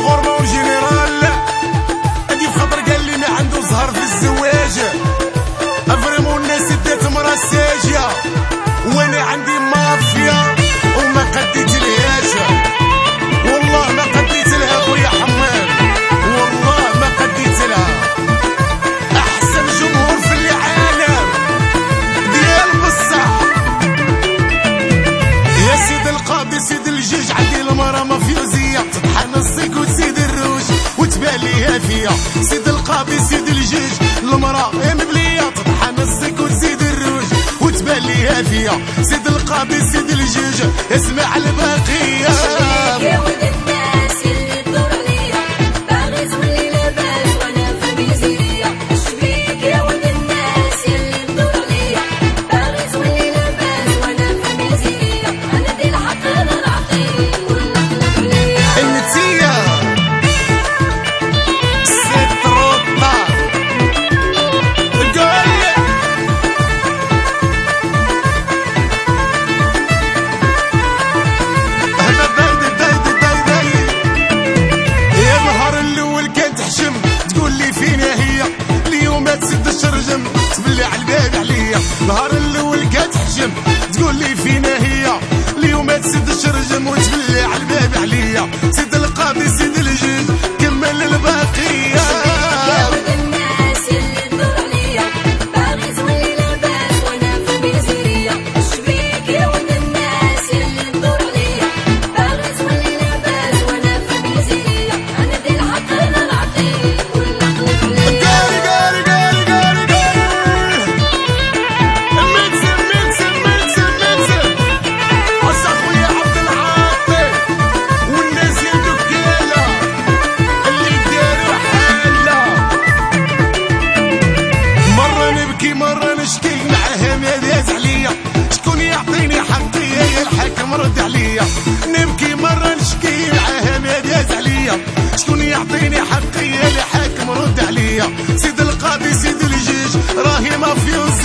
الغربة والجنرال هادي بخاطر قال لي ما عنده زهر في الزواج. افريمون الناس دات مرا ساجية وانا عندي مافيا وما قديت لهاش. والله ما قديت لها خويا حماد، والله ما قديت لها. احسن جمهور في العالم ديال بصح. يا سيد القاضي سيد الجوج عندي المرا مافيوزية تطحن الصيك وتزيد الروج وتباليها فيا. سيد القاضي سيد الجوج المرا مبلية تطحن الصيك وتزيد الروج وتباليها فيا. سيد القاضي سيد الجوج اسمع الباقية. يا ولد الناس اللي تدور عليا باغي تولي لاباس وانا في ميزيريا. شبيك يا ولد الناس اللي تدور عليا باغي تولي لاباس وانا في ميزيريا. انا دي الحق انا نعطيك ونقلب ليا. انتيا ست رطة قول يا نهار الاول كانت حشم تقول لي فين هي. اليوم تسد الشرجم تبلي على الباب عليا. نهار الاول كانت حشم تقول لي فين هي. اليوم تسد الشرجم وتبلي على الباب عليا. سيد القاضي سيد الجوج كمل الباقية. يا ولد الناس اللي تدور عليا باغي تولي لاباس وانا في ميزيريا. شبيك يا ولد الناس اللي تدور عليا باغي تولي لاباس وانا في ميزيريا. انا دي الحق انا نعطيك ونقلب ليا. قاري قاري قاري قاري قاري مكسب مكسب مكسب مكسب. عسى خويا عبد العاطي والناس الدكالة اللي داروا حالة. مرة نبكي مرة نشكي معاها ما داز عليا. شكون يعطيني حقي يا الحاكم رد عليا. نبكي مرة نشكي معاها ما داز عليا. شكون يعطيني حقي يا الحاكم رد عليا. سيد القاضي سيد الجوج راهي مافيوز